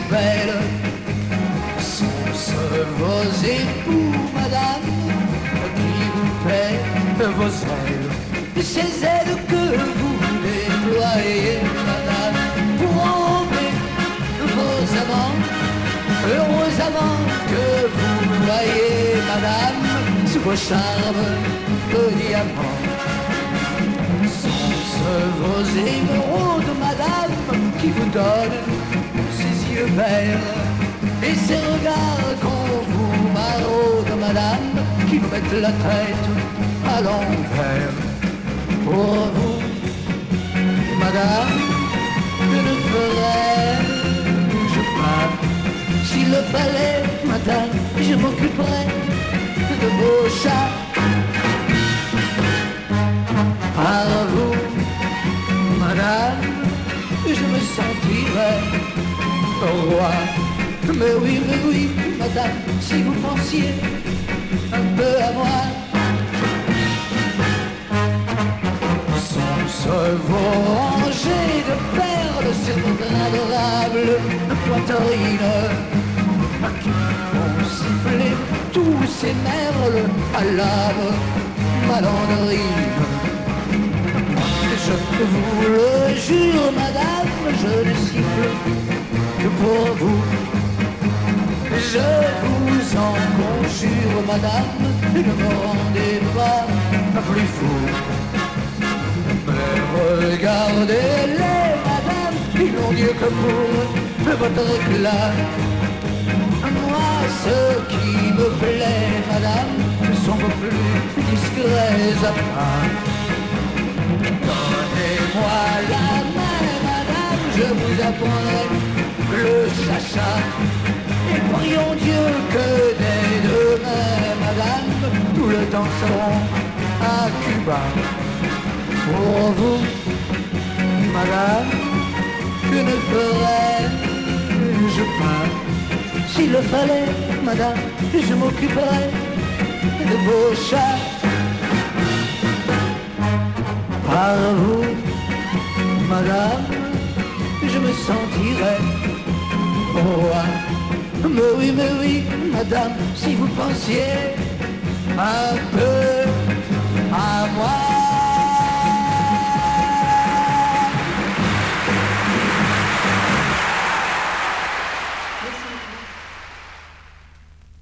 belles sont-ce vos époux, madame, qui vous paient vos ailes, ces ailes que vous déployez, madame, pour emmener vos amants, heureux amants que vous voyez, madame, sous vos charmes de diamants. Sont-ce vos émeraudes, madame, qui vous donnent ces yeux verts et ces regards qu'on vous maraude, madame, qui vous mettent la tête à l'envers? Pour vous, madame, que ne ferais-je pas? S'il le fallait, madame, je m'occuperais de vos chats. Par vous, madame, je me sentirais roi. Mais oui, madame, si vous pensiez un peu à moi. Sont-ce vos rangées de perles sur vos adorables poitrines qui font siffler tous ces merles à l'âme malandrine? Je vous le jure, madame, je ne siffle que pour vous. Je vous en conjure, madame, ne me rendez pas plus fou. Mais regardez-les, madame, ils n'ont Dieu que pour votre éclat. Moi, ce qui me plaît, madame, sont vos plus discrets apparts. Donnez-moi la main, madame, je vous apprendrai le chacha. Et prions Dieu que dès demain, madame, nous le danserons à Cuba. Pour vous, madame, que ne ferais-je pas? S'il le fallait, madame, je m'occuperais de vos chats. Par vous, madame, je me sentirais roi. Mais oui, madame, si vous pensiez un peu à moi.